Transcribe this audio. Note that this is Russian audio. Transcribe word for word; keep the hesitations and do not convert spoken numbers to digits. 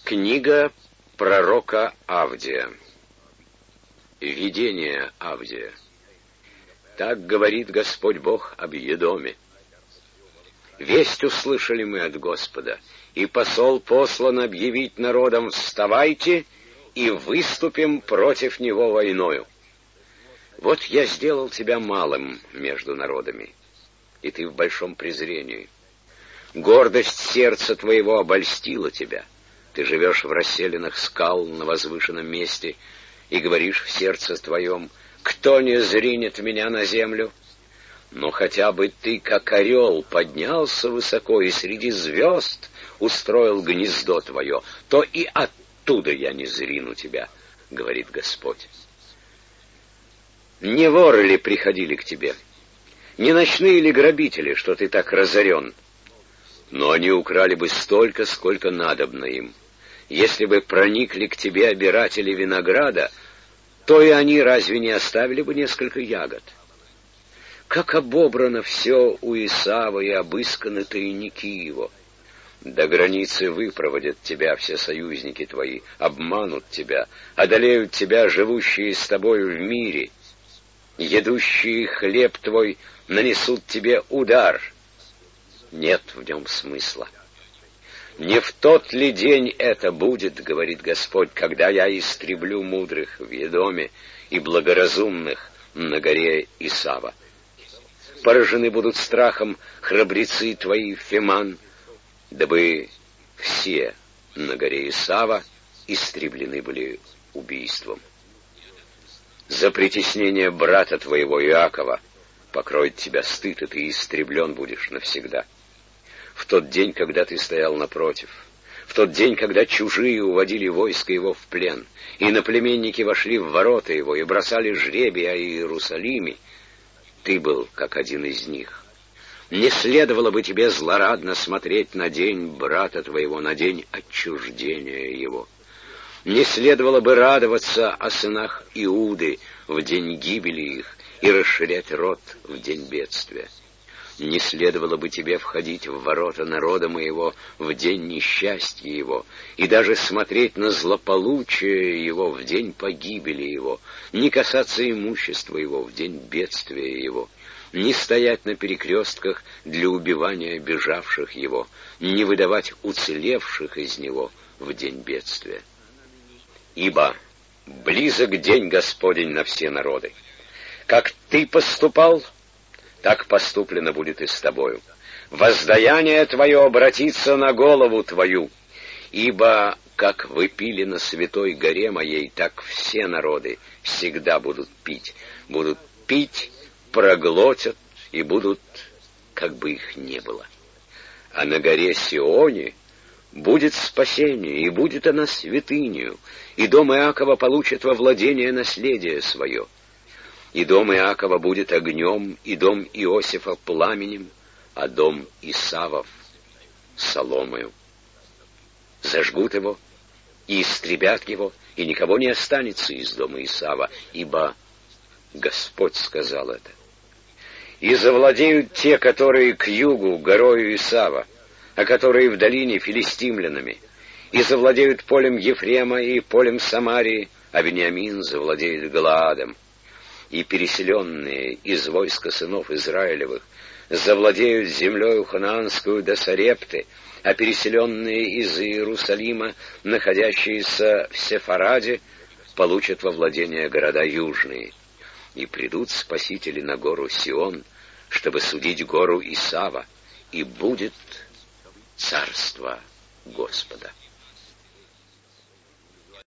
Книга пророка Авдия. Видение Авдия. Так говорит Господь Бог об Едоме. Весть услышали мы от Господа, и посол послан объявить народам: вставайте и выступим против него войною. Вот я сделал тебя малым между народами, и ты в большом презрении. Гордость сердца твоего обольстила тебя. Ты живешь в расселинах скал на возвышенном месте и говоришь в сердце твоем: кто не зринет меня на землю? Но хотя бы ты, как орел, поднялся высоко и среди звезд устроил гнездо твое, то и оттуда я не зрину тебя, говорит Господь. Не воры ли приходили к тебе? Не ночные ли грабители, что ты так разорен? Но они украли бы столько, сколько надобно им. Если бы проникли к тебе обиратели винограда, то и они разве не оставили бы несколько ягод? Как обобрано все у Исава и обысканы тайники его. До границы выпроводят тебя все союзники твои, обманут тебя, одолеют тебя живущие с тобой в мире. Едущие хлеб твой нанесут тебе удар. Нет в нем смысла. Не в тот ли день это будет, говорит Господь, когда я истреблю мудрых в Едоме и благоразумных на горе Исава? Поражены будут страхом храбрецы твои, Феман, дабы все на горе Исава истреблены были убийством. За притеснение брата твоего Иакова покроет тебя стыд, и ты истреблен будешь навсегда. В тот день, когда ты стоял напротив, в тот день, когда чужие уводили войско его в плен, и иноплеменники вошли в ворота его и бросали жребий о Иерусалиме, ты был как один из них. Не следовало бы тебе злорадно смотреть на день брата твоего, на день отчуждения его. Не следовало бы радоваться о сынах Иуды в день гибели их и расширять рот в день бедствия. Не следовало бы тебе входить в ворота народа моего в день несчастья его, и даже смотреть на злополучие его в день погибели его, не касаться имущества его в день бедствия его, не стоять на перекрестках для убивания бежавших его, не выдавать уцелевших из него в день бедствия. Ибо близок день Господень на все народы. Как ты поступал, так поступлено будет и с тобою. Воздаяние твое обратится на голову твою, ибо как вы пили на святой горе моей, так все народы всегда будут пить. Будут пить, проглотят и будут, как бы их не было. А на горе Сионе будет спасение, и будет она святынею, и дом Иакова получит во владение наследие свое. И дом Иакова будет огнем, и дом Иосифа пламенем, а дом Исавов соломою. Зажгут его и истребят его, и никого не останется из дома Исава, ибо Господь сказал это. И завладеют те, которые к югу горою Исава, а которые в долине филистимлянами, и завладеют полем Ефрема и полем Самарии, а Вениамин завладеет Галаадом. И переселенные из войска сынов Израилевых завладеют землею ханаанскую до Сарепты, а переселенные из Иерусалима, находящиеся в Сефараде, получат во владение города южные. И придут спасители на гору Сион, чтобы судить гору Исава, и будет царство Господа.